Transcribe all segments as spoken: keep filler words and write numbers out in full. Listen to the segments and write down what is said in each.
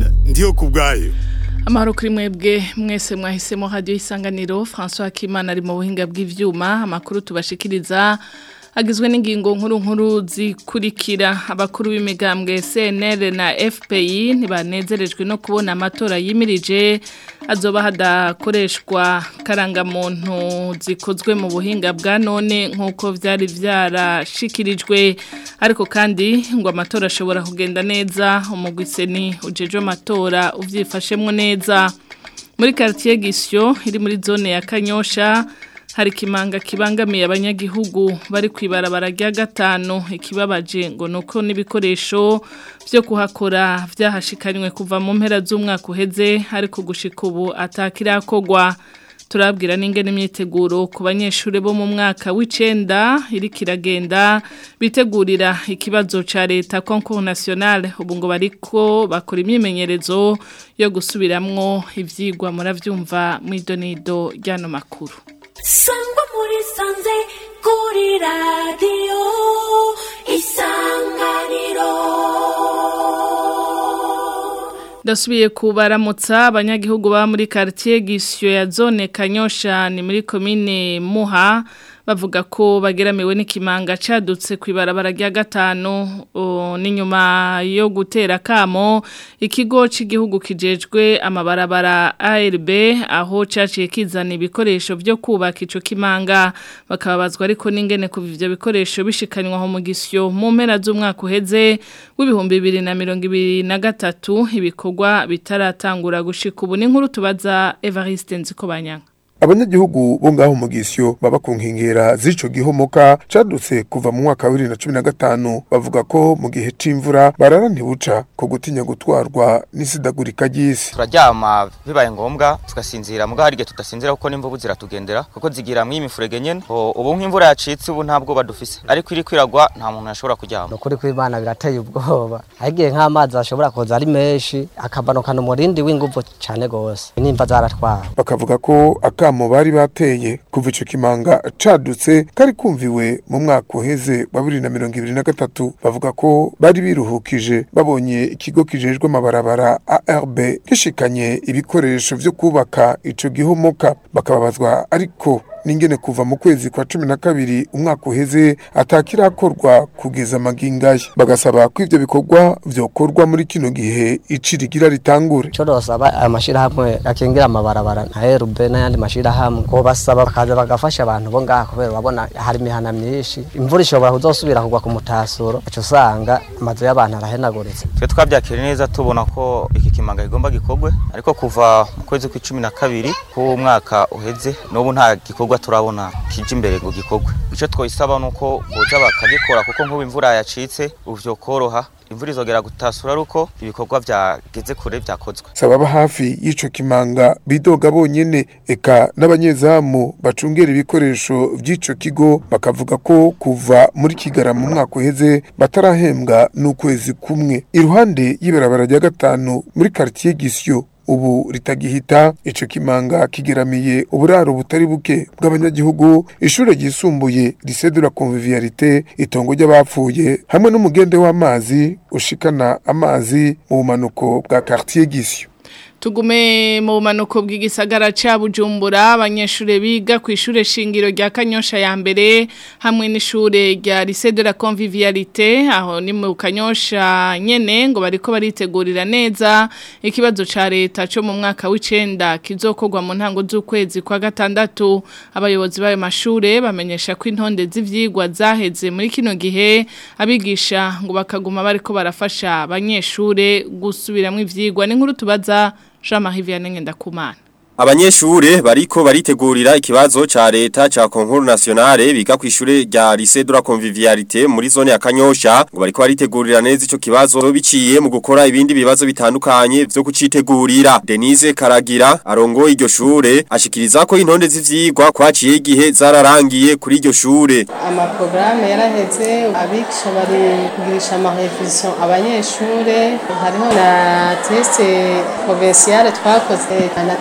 Francine ndiyo kubgayo. Amahoro kuri mwebwe mwese mwahisemo radio Isanganiro. François Kimana ari mu buhinga bw'ivyuma. Amakuru tubashikiriza agizwe n'ingingo nkuru nkuru zikurikira. Abakuru b'imigambwe C N L na F P I ntibanezerejwe no kubona amatora yimirije azoba hadakoreshwa karangamuntu zikozwe mu buhinga bwa none nk'uko vyari vyarashikirijwe, ariko kandi ngo amatora ashobora kugenda neza. Umugwiseni ujeje amatora uvyifashemwo neza. Muri quartier Gisyo iri muri zone ya Kanyosha hari kimanga kibangamiye abanyagihugu bari kwibarabara rya gatanu. Ikibabaje ngo nuko n'ibikoresho byo kuhakora vyahashikanywe kuva mu mpera z'umwaka uheze, ariko gushika ubu atakirakogwa. Turabwira n'ingene imyiteguro ku banyeshure bo mu mwaka w'icenda iri kiragenda bitegurira ikibazo ca leta concours national. Ubu ngo bariko bakora imyimenyerezo yo gusubiramwo ivyigwa. Muravyumva mw'idonido ryano makuru. Sangwa muri sanze kuri radio Isanganiro. Dasubiye kubaramutsa abanyagihugu ba muri quartier Gisyo ya zone Kanyosha ni muri commune Muha, bavuga ko bageramiwe n'ikimanga cadutse kwibarabara rya gatanu. N'inyuma yo gutera kamo ikigo c'igihugu kijejwe amabarabara A R B aho caciye kizana ibikoresho byo kubaka ico kimanga, bakababazwa ariko n'ingene kuva ivyo bikoresho bishikanywa ho mu Gisyo mu mpera z'umwaka uheze w'ibihumbi bibiri na mirongo ibiri na gatatu ibikorwa bitaratangura gushika ubu. N'inkuru tubaza Evariste Nzikobanyanga. Abanyagihugu bo ngaho mu Gisyo baba ku nkengera z'ico gihomoka cadutse kuva mu mwaka wa bibiri na cumi na gatanu, bavuga ko mu gihe c'imvura barara ntibuca ko gutinya gutwarwa n'isidagurika ry'isi. Turaryama bibaye ngombwa tugasinzira, muga hari igihe tudasinzira kuko n'imvubu ziratugendera kuko zigira mu imifurege nyene. Ubu nk'imvura yacitse ubu ntabwo badufise, ariko iri kwiragwa nta muntu yashobora kuryama. Nukuri kw'Imana birateye ubwoba, hagiye nk'amazi ashobora koza ari menshi akabanukana umurindi w'inguvu cane gose, nimba zaratwara. Bakavuga ko aka mu bari bateye kuva ico kimanga cadutse kari kumviwe mu mwaka uheze wa bibiri na mirongo ibiri na gatatu. Bavuga ko bari biruhukije babonye ikigo kijejwe amabarabara A R B gishikanye ibikoresho vyo kubaka ico gihomoka. Bakababazwa ariko ningene kuva mu kwezi kwa cumi na kabiri umwaka uheze atakirakorwa kugeza magingaye. Bagasaba ko ivyo bikorwa vyokorwa muri kino gihe icirigira ritangure. Cyo dosaba amashirahamwe akingira amabarabara nka A R B n'ayandi mashirahamwe ko basaba bakaza bagafasha abantu bo ngaha, kubera babona hari imihana myinshi, imvura ishobora kuzosubira kugwa ku mutasuro, aco usanga amazu y'abantu arahenaguritse. Twe twabyakira neza tubona ko iki kimanga kigomba gikogwe, ariko kuva mu kwezi kwa cumi na kabiri ku mwaka uheze n'ubu nta gikorwa turabona kije imbere ngo gikogwe. Ico twoyisaba nuko boza bakagikora kuko nk'ubu imvura yacitse uvyo koroha, imvura izogera gutasura ruko ibikorwa vyageze kure vyakozwe. Sababa hafi y'ico kimanga bidoga bonyene, eka n'abanyezamu bacungera ibikoresho vy'ico kigo bakavuga ko kuva muri Kigara mu mwaka uheze batarahembwa n'ukwezi kumwe. Iruhande y'ibarabara rya gatanu muri quartier Gisyo ubu ritagihita, ico kimanga kigeramiye uburaro butari buke bw'abanyagihugu, ishure ryisumbuye lycée de la convivialité, itongo ry'abapfuye hamwe n'umugende w'amazi ushikana amazi mu bumanuko bwa quartier Gisyo. Tugume mu manuko bw'igisagara ca Bujumbura, abanyeshure biga ku ishure shingiro rya Kanyosha ya mbere hamwe n'ishure rya Lycée de la Convivialité aho ni mu Kanyosha nyene ngo bariko baritegurira neza ikibazo ca leta cyo mu mwaka w'icenda kizokorwa mu ntango z'ukwezi kwa gatandatu. Abayobozi b'ayo mashure bamenyesha ko intonde z'ivyigwa zaheze muri kino gihe, abigisha ngo bakaguma bariko barafasha abanyeshure gusubiramwo ivyigwa. N'inkuru tubaza Jean-Marie Vianney Ndakumana. Abanyeshure bariko baritegurira ikibazo ca leta ca concours national biga ku ishure rya Lycée de la Convivialité muri zone ya Kanyosha, ngo bariko baritegurira neza ico kibazo biciye mu gukora ibindi bibazo bitandukanye vyo kucitegurira. Denise Karagira arongo iryo shure ashikiriza ko intonde z'ivyigwa kwaciye igihe zararangiye kuri iryo shure. Ama programme yaraheze, abigisha bari kugirisha ama revision abanyeshure, hariho na test provinciale twakoze na test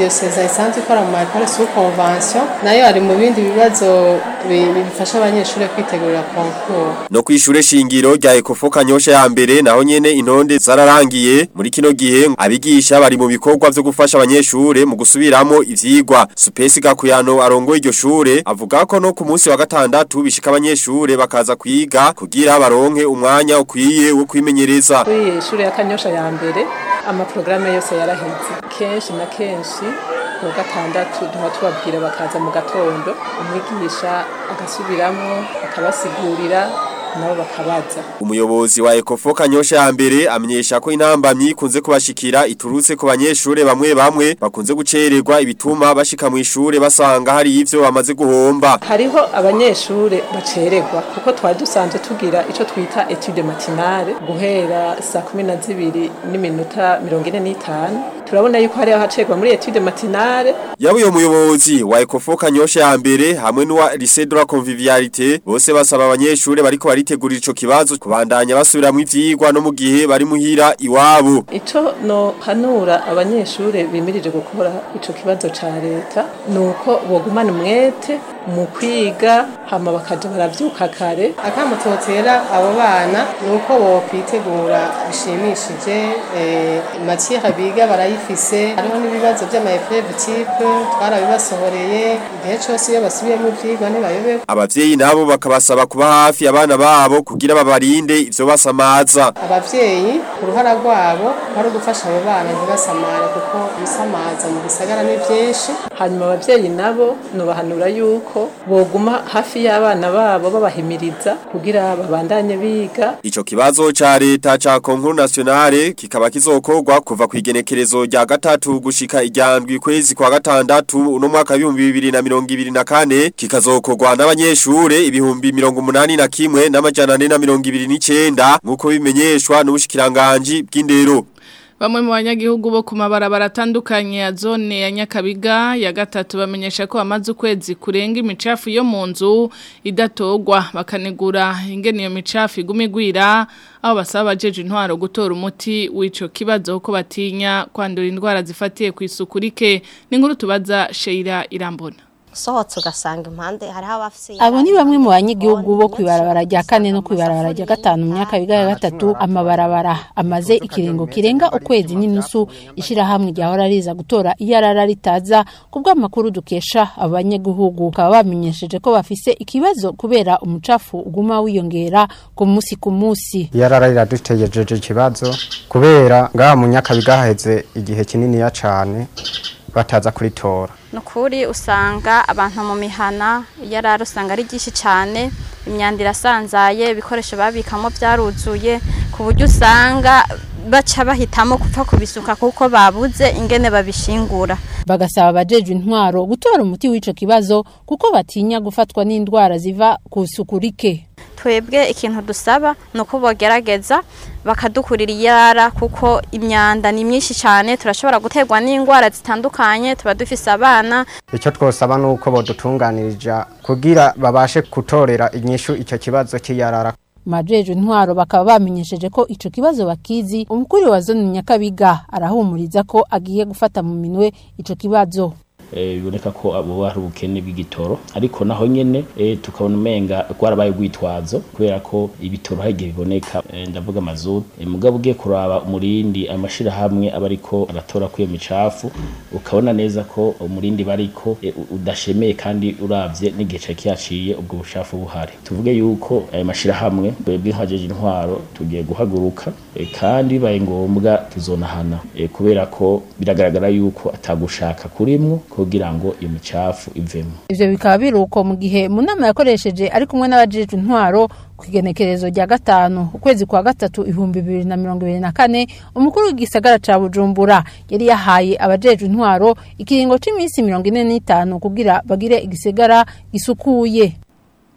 diyoseze isanzwe ikora mu makore sous convention nayo ari mu bindi bibazo bifasha abanyeshuri kwitegurira concours. No kwishure shingiro rya Ecofo Kanyosha ya mbere naho nyene intonde zararangiye muri kino gihe abigisha bari mu bikorwa byo gufasha abanyeshure mu gusubiramo ivyigwa. Supesi Gakuyano arongo iryo shure avuga ko no ku munsi wa gatandatu bishika abanyeshure bakaza kwiga kugira baronke umwanya ukwiye wo kwimenyereza. Kuri ishure ya Kanyosha ya mbere ama programme yose yaraheze kenshi na kenshi mu gatandatu duha tubabwira bakaza mu gatondo umwigisha agasubiramo akabasigurira nabo bakabaza. Umuyobozi wa Ecofo Kanyosha ya mbere amenyesha ko intambamyi kunze kubashikira iturutse ku banyeshure bamwe bamwe bakunze gucererwa ibituma bashika mu ishure basanga hari ivyo bamaze guhomba. Hariho abanyeshure bacererwa kuko twari dusanzwe tugira ico twita etude matinale guhera saa kumi na zibiri n'iminota mirongo ine n'itanu. Turabona yuko hari ahacerwa muri etude matinale. Yabo yo muyobozi wa Ecofo Kanyosha ya mbere hamwe n'uwa Lycée de la Convivialité bose basaba abanyeshure bariko baritegurira ico kibazo kubandanya basubiramwe ivyigwa no mu gihe bari muhira iwabo. Ico no hanura abanyeshure bimirije gukora ico kibazo ca leta nuko bogumana umwete mu kwiga hama bakaja baravyuka kare. Akamutotera abo bana nuko bo kwitegura bishimishije eh matière biga barayifise hariho n'ibibazo by'ama épreuve type twarabibasohoreye igihe cyose iyo basubiyemo ivyigwa ntibayobe. Abavyeyi nabo bakabasaba kuba hafi abana babo kugira babarinde ivyo basamaza. Abavyeyi uruhara rwabo ari gufasha abo bana ntibasamare kuko bisamaza mu gisagara ni byinshi. Hanyuma abavyeyi nabo no bahanura yuko boguma hafi y'abana babo babahimiriza kugira babandanye biga. Ico kibazo ca leta ca Concours Nationale kikaba kizokorwa kuva kwigenekerezo rya gatatu gushika iryandwi kwezi kwa gatandatu uno mwaka w'ibihumbi bibiri na mirongo ibiri na kane kikazokorwa n'abanyeshure ibihumbi mirongo umunani na kimwe n'amajana ane na mirongo ibiri n'icenda nkuko bimenyeshwa n'ubushikiranganji bw'indero. Bamwe mu banyagihugu bo ku mabarabara atandukanye ya zone ya Nyakabiga ya gatatu bamenyesha ko amaze ukwezi kurenga imicafu yo mu nzu idatogwa bakanegura ingene iyo micafu igumigwira aho basaba abajeje intwaro gutora umuti w'ico kibazo ko batinya kwandura indwara zifatiye ku isuku rike n'inkuru tubaza Sheira Irambona. Sohotse ugasanga impande hariho abafise abo ni bamwe mu banyagihugu bo kwibarabara rya kane no kwibarabara rya gatanu mu myaka biga ya gatatu amabarabara amaze ikiringo kirenga ukwezi n'inusu ishira hamwe ryahora riza gutora iyarara ritaza kubwo amakuru dukesha abanyagihugu kaba bamenyesheje ko bafise ikibazo kubera umucafu uguma wiyongera ku musi ku musi. Iyarara riradutegejeje ikibazo kubera ngaha mu myaka biga haheze igihe kinini ya cane bataza kuritora. Nukuri usanga abantu mu mihana yarara usanga ari gishi cyane imyanda irasanzaye ibikoresho babikamo byaruzuye ku buryo usanga baca bahitamo kupfa kubisuka kuko babuze ingene babishingura. Bagasaba abajeje intwaro gutora umuti w'ico kibazo kuko batinya gufatwa n'indwara ziva ku sukurike. Twebwe ikintu dusaba nuko bogerageza bakadukurira iyara kuko imyanda ni myinshi cyane turashobora guterwa n'indwara zitandukanye tuba dufise abana. Icyo twosaba nuko bodutunganirija kugira babashe kutorera inyishu ico kibazo cy'iyarara. Majeje intwaro bakaba bamenyesheje ko ico kibazo bakizi umukuru wa zone Nyakabiga arahumuriza ko agiye gufata mu minwe ico kibazo. Biboneka ko abo bari ubukene bw'igitoro ariko naho nyene tukabona umenga kwarabaye gwitwazo kubera ko ibitoro hage biboneka ndavuga mazutu mugabo ugiye kuraba umurindi amashira hamwe abariko aratora kwiyo micafu ukabona neza ko umurindi bariko udashemeye kandi uravye n'igice cyaciye ubwo bushafu buhari. Tuvuge yuko aya mashira hamwe twebwe nkajeje intwaro tugiye guhaguruka kandi bibaye ngombwa tuzonahana kubera ko biragaragara yuko atagushaka kurimwo kugira ngo iyo micafu ivemo. Ivyo bikaba biruko mu gihe mu nama yakoresheje ari kumwe n'abajeje intwaro kwigenekerezo rya gatanu ukwezi kwa gatatu ibihumbi bibiri na mirongo ibiri na kane umukuru w'igisagara ca Bujumbura yari yahaye abajeje intwaro ikiringo c'imisi mirongo ine n'itanu kugira bagire igisagara gisukuye.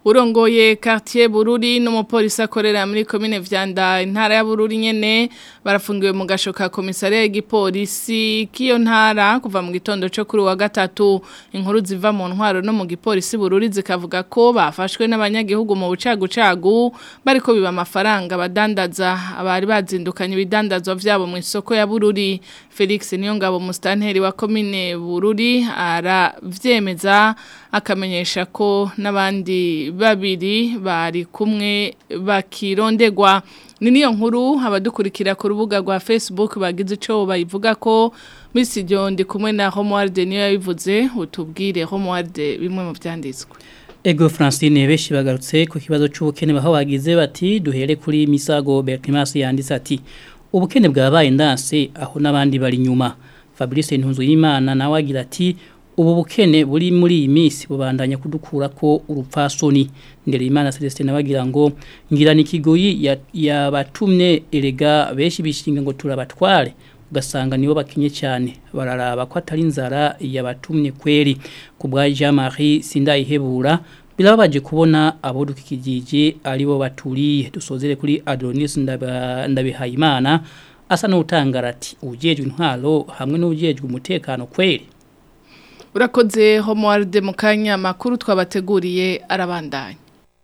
urongoye quartier Bururi n'umupolisi akorera muri commune Vyanda intara ya Bururi nyene barafungiwe mu gashoka komisariya y'igipolisi kiyo ntara kuva mu gitondo cyo kuri wa gatatu inkuru ziva mu ntwaro no mu gipolisi Bururi zikavuga ko bafashwe n'abanyagihugu mu bucagucagu bariko biba amafaranga badandaza abari bazindukanye ibidandazwa vyabo mu isoko ya Bururi. Felix Niyongabo mustanteri wa commune Bururi aravyemeza akamenyesha ko n'abandi babiri bari kumwe bakirondegwa. Ni niyo nkuru abadukurikira ku rubuga rwa Facebook bagize ico bayivuga ko Miss John ndi kumwe na Homeworld niyo yabivuze utubwire Homeworld bimwe mu vyanditswe. Ego Francine beshi bagarutse ku kibazo c'ubukene baho bagize bati duhere kuri Misago Berkimas yanditse ati ubukene bwabaye ndanse aho nabandi bari nyuma. Fabrice Ntunzuyimana nawe agira ati ubu bukene buri muri iyi minsi bubandanya kudukura ko urupfasoni. Ndereimana Celestin nabagira ngo ngira nikigoyi yabatumye ya erega beshi bishinga ngo turabatware ugasanga nibo bakinye cyane bararaba ko atari nzara yabatumye kweri kubwa Jean-Marie Sindayihebura bilabaje kubona abo dukikijije aribo baturiye. Dusozere kuri Adonis Ndabihayimana asa n'utangarati ujejwe intwaro hamwe n'ujejwe umutekano kweri. Urakoze Homeworld mukanya makuru twabateguriye arabandanya.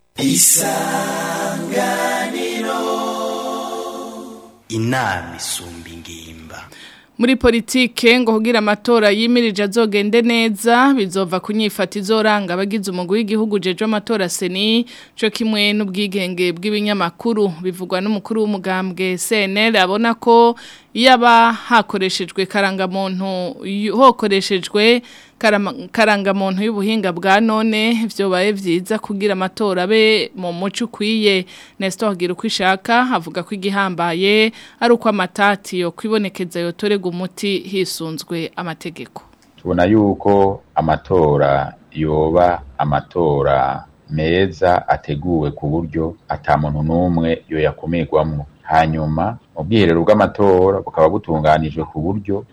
Isanganiro inama isumba ingimba. Muri politike ngo kugira amatora yimirije azogende neza bizova kunyifata izoranga abagize umugwi w'igihugu jeje amatora seni cyo kimwe n'ubwigenge bw'ibinyamakuru bivugwa n'umukuru w'umugambwe C N L abona ko yaba hakoreshejwe karangamuntu hokoreshejwe karangamuntu y'ubuhinga bwa none vyobaye vyiza kugira amatora be mu muco ukwiye. Nestor Gira kwishaka avuga ko igihambaye ari uko amatati yo kwibonekeza yotorega umuti hisunzwe amategeko. Tubona yuko amatora yoba amatora meza ateguwe ku buryo atamuntu numwe yo yakumirwamo. Hanyuma ubwiherero bw'amatora bukaba butunganijwe ku buryo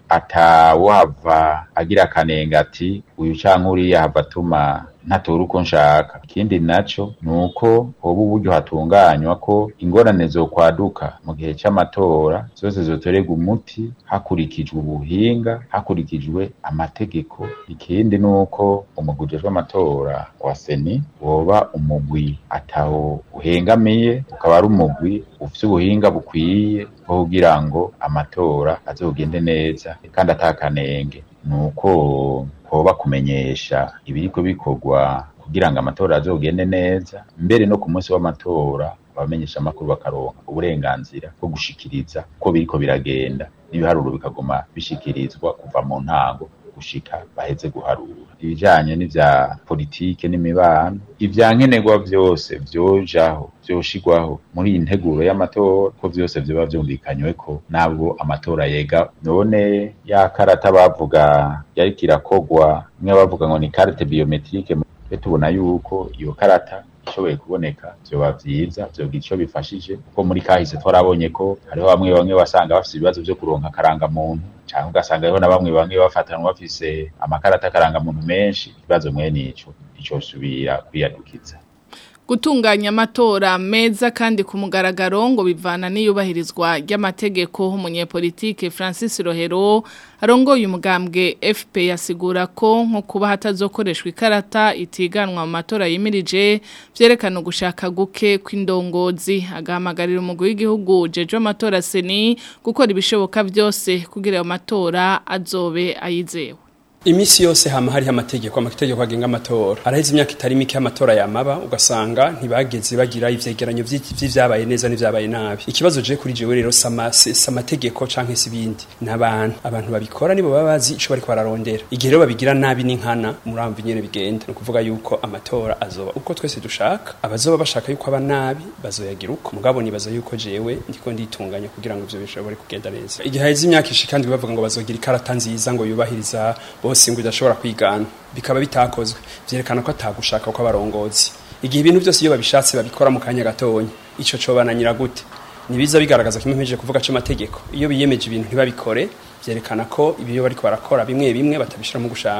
atawava agira kanengati uyu canke uriya hava atuma ntatora uko nshaka. Ikindi naco nuko hoba uburyo hatunganywa ko ingorane zo kwaduka mu gihe c'amatora zose zotorega umuti hakurikijwe ubuhinga hakurikijwe amategeko. Ikindi nuko umugwi w'amatora wa seni woba umugwi ataho uhengamiye ukaba ari umugwi ufite ubuhinga bukwiye kugira ngo amatora azogende neza kandi atakanenge. Nuko hoba kumenyesha ibiriko bikorwa kugira ngo amatora azogende neza mbere no ku munsi w'amatora abamenyesha makuru bakaronka uburenganzira bwo gushikiriza ko biriko biragenda n'ibiharuro bikagoma bishikirizwa kuva mu ntango gushika baheze guharura. Ibijanye n'ivya politike n'imibano ivyankenerwa byose vyojaho vyoshigwaho muri integuro y'amatora ko vyose vyoba vyumvikanywe ko nabwo amatora yega. None ya karata bavuga yari kirakogwa mwe bavuga ngo ni carte biometrique tubona yuko iyo karata ishoboye kuboneka vyoba vyiza vyogira ico bifashije kuko muri kahise twarabonye ko hariho bamwe bamwe basanga bafite ibibazo vyo kuronka karanga muntu cyangwa ugasanga hariho na bamwe bamwe bafatanwa bafise amakarata karanga muntu menshi. Ikibazo mwe nico ico subira kwiyadukiza. Gutunganya amatora meza kandi ku mugaragaro ngo bivana n'iyubahirizwa ry'amategeko. Umunyepolitike Francis Rohero arongoye umugambwe F P yasigura ko nko kuba hatazokoreshwa ikarata itiganwa mu matora yimirije vyerekana gushaka guke kw'indongozi. Agahamagarira umugwi w'igihugu jeje amatora seni gukora ibishoboka byose kugira ayo matora azobe ayizewe. Imisi yose hama hari amategeko amategeko agenga amatora araheze imyaka itari mike amatora yamaba ugasanga ntibageze bagira ivyegeranyo vy'ivyabaye neza n'ivyabaye nabi. Ikibazo je kuri jewe rero sama amategeko canke sibindi n'abantu abantu babikora nibo babazi ico bari kwararondera. Igihe rero babigira nabi n'inkana muramva nyene bigenda no kuvuga yuko amatora azoba uko twese dushaka abazoba bashaka yuko aba nabi bazoyagira uko mugabo nibaza yuko jewe ndiko nditunganya kugira ngo ivyo bishobore kugenda neza. Igihe heze imyaka ishikandi bavuga ngo bazogira ikarata nziza ngo yubahiriza bose ngo idashobora kwigana bikaba bitakozwe vyerekana ko atagushaka ko abarongozi. Igihe ibintu byose iyo babishatse babikora mu kanya gatonya ico cyo bananyira gute nibiza bigaragaza kimwe kuvuga cyo amategeko. Iyo biyemeje ibintu ntibabikore vyerekana ko ibiyo bariko barakora bimwe bimwe batabishira mu gushaka.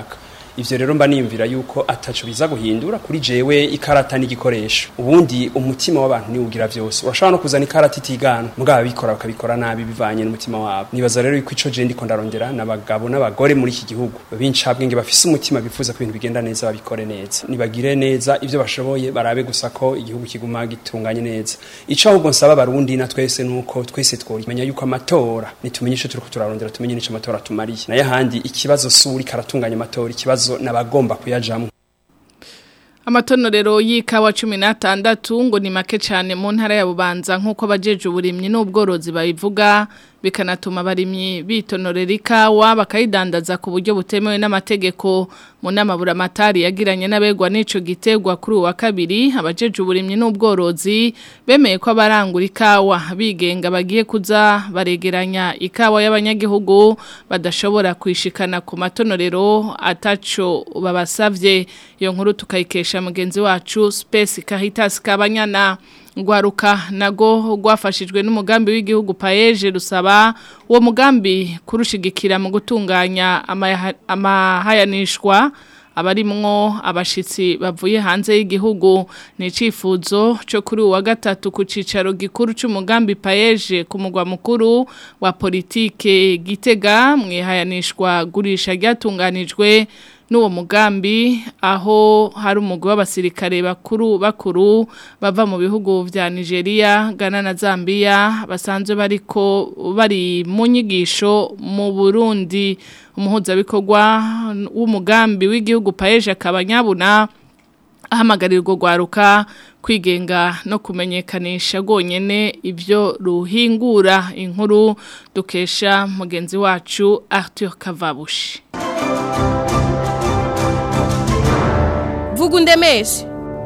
ivyo rero mba niyumvira yuko ataco biza guhindura kuri jewe ikarata n'igikoresho ubundi umutima w'abantu ni ugira vyose urashobora no kuzana ikarata itigana mugabo bikora bakabikora nabi bivanye n'umutima wabo nibaza rero yuko ico je ndiko ndarondera n'abagabo n'abagore muri iki gihugu b'incabwenge bafise umutima bifuza ko ibintu bigenda neza babikore neza nibagire neza ivyo bashoboye barabe gusa ko igihugu kiguma gitunganye neza ico ahubwo nsaba barundi na twese nuko twese twomenya yuko amatora nitumenye ico turiko turarondera tumenye n'ico amatora tumariye naye handi ikibazo suri karatunganya amatora ikibazo nabagomba kuyajamwo Amatonorero y'ikawa cumi n'atandatu ngo ni make cyane mu ntara ya Bubanza nkuko abajeje uburimyi n'ubworozi babivuga bikanatuma abarimyi bitonorera ikawa bakayidandaza ku buryo butemewe n'amategeko mu namabura matari yagiranye n'abegwa n'ico gitegwa kuri uwa kabiri abajeje uburimyi n'ubworozi bemeye ko abarangura ikawa bigenga bagiye kuza baregeranya ikawa y'abanyagihugu badashobora kwishikana ku matonorero ataco babasavye iyo nkuru tukayikesha mugenzi wacu Space Caritas Kabanyana Ngwaruka nago gwafashijwe n'umugambi w'igihugu paeje rusaba uwo mugambi kurushigikira mu gutunganya amahayanishwa abarimwo abashitsi bavuye hanze y'igihugu ni cifuzo cyo kuri uwa gatatu ku cicaro gikuru c'umugambi paeje ku mugwa mukuru wa politike Gitega mwihayanishwa gurisha ryatunganijwe n'uwo mugambi aho hari umugwi w'abasirikare bakuru bakuru bava mu bihugu vya Nigeria, Ghana na Zambia basanzwe bariko bari mu nyigisho mu Burundi umuhuzabikorwa w'umugambi w'igihugu paeje akabanyabuna ahamagarirwa gwaruka kwigenga no kumenyekanisha gonyene ivyo ruhingura inkuru dukesha mugenzi wacu Arthur Kavabushi. Vugundemeshe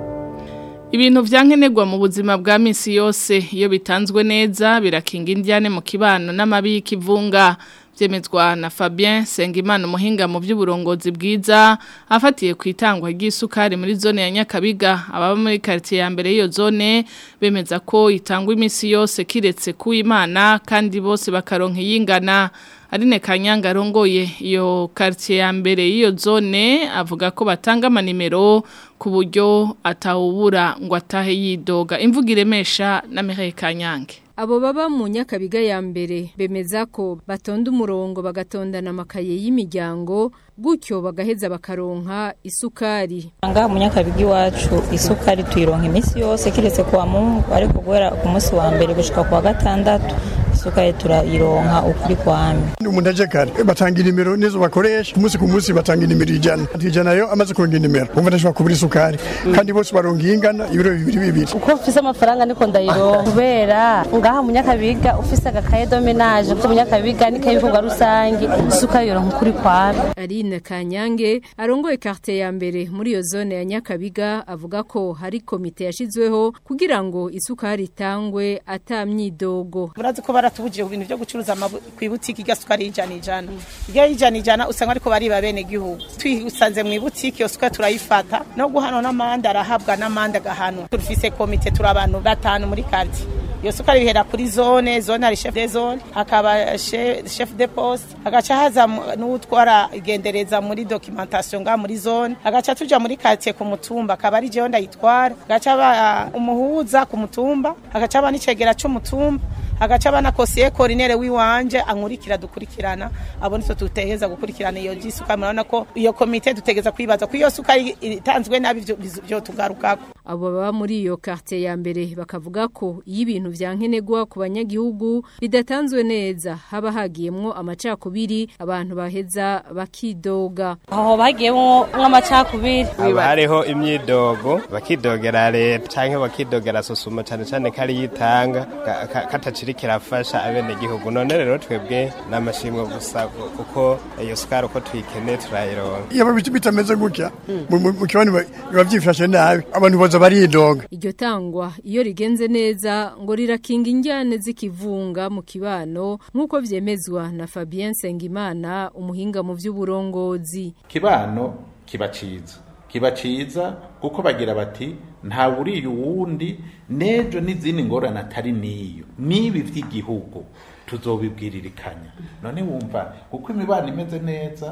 Ibintu vyankenerwa mu buzima bwa misi yose iyo bitanzwe neza birakinga indyane mu kibano n'amabi y'ikivunga vyemezwa na Fabien Sengimana umuhinga mu by'uburongozi bwiza afatiye ku itangwa ry'isukari muri zone ya Nyakabiga ababa muri quartier ya mbere iyo zone bemeza ko itangwa imisi yose kiretse ku Imana kandi bose bakaronka yingana Aline Kanyanga rongoye iyo quartier ya mbere iyo zone avuga ko batanga amanimero ku buryo atawubura ngo atahe yidoga imvugire mesha na Mireille Kanyange. Abo baba mu Nyakabiga ya mbere bemeza ko batonda umurongo bagatondana amakaye y'imiryango gutyo bagaheza bakaronka isukari. Anga mu Nyakabiga iwacu isukari tuyironka imisi yose kiretse kwa Mungu ariko guhera ku munsi wa mbere gushika kwa gatandatu isukari turayironka ukuri kwami. Umuntu aje kare batanga nimero nizo bakoresha umunsi ku munsi batanga nimero ijana ijana yo amaze kuronga nimero umva ndashobora kubura isukari kandi bose baronga ingana ibiro bibiri bibiri uko mfise amafaranga niko ndayironka kubera ngaha mu Nyakabiga ufise agakaye domenage ko mu Nyakabiga nikayivuga rusangi isukari yoronka ukuri kwami. Aline Kanyange arongoye quartier ya mbere muri iyo zone ya Nyakabiga avuga ko hari komite yashizweho kugira ngo isukari itangwe atamyidogo. Burazi ko baratubujije ibintu byo gucuruza kwibutiki gasukari ijana ijana. Iyo ijana ijana usanga ariko bari babene gihugu. Twisanze mu ibutiki yo sukari turayifata no guhano n'amanda arahabwa n'amanda gahano. Turufise komite turabantu batanu muri quartier. Iyo sukari bihera kuri zone, zone ari chef de zone, hakaba chef de poste, agaca haza n'utwara igendereza muri documentation nga muri zone, agaca tuja muri quartier ku mutumba, akaba ari je ndayitwara, agaca ba umuhuza ku mutumba, agaca ba n'icegera c'umutumba, agaca ba na conseiller coordinaire wiwanje ankurikira dukurikirana, abo nitwe tuteheza gukurikirana iyo jisuka murabona ko iyo komite dutegeza kwibaza ko iyo sukari itanzwe nabi byo tugarukako. Abo baba muri iyo quartier ya mbere bakavuga ko y'ibintu vyankenegwa ku banyagihugu bidatanzwe neza haba hagiyemwo amacakubiri abantu baheza bakidoga. Aho bagiyemwo nk'amacakubiri hariho imyidogo bakidogera leta canke bakidogera susuma cyane cyane kari yitanga kataciri kirafasha abene gihugu none rero twebwe namashimwe gusa kuko iyo sukari uko tuyikene turayironka. Iyo bitameze gutya mu kibani biba byifashe nabi abantu boza baridoga. Iryo tangwa iyo rigenze neza ngo rirakinga injyane z'ikivunga mu kibano nkuko vyemezwa na Fabien Sengimana umuhinga mu vy'uburongozi. Kibano kibaciza kibaciza kuko bagira bati nta buriye uwundi nejo n'izindi ngorane atari niyo nibi vy'igihugu tuzobibwiririkanya none wumva kuko imibano imeze neza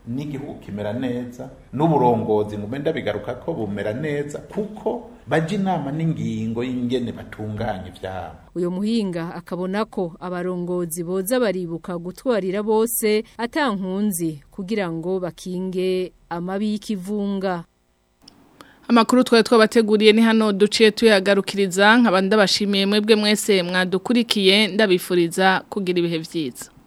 n'igihugu kimera neza n'uburongozi ngo benda bigaruka ko bumera neza kuko baje inama n'ingingo y'ingene batunganya ivyabo. Uyo muhinga akabona ko abarongozi boza baribuka gutwarira bose atankunzi kugira ngo bakinge amabi y'ikivunga. Amakuru twari twabateguriye ni hano duciye tuyagarukiriza nk'abandi bashimiye mwebwe mwese mwadukurikiye ndabifuriza kugira ibihe vyiza.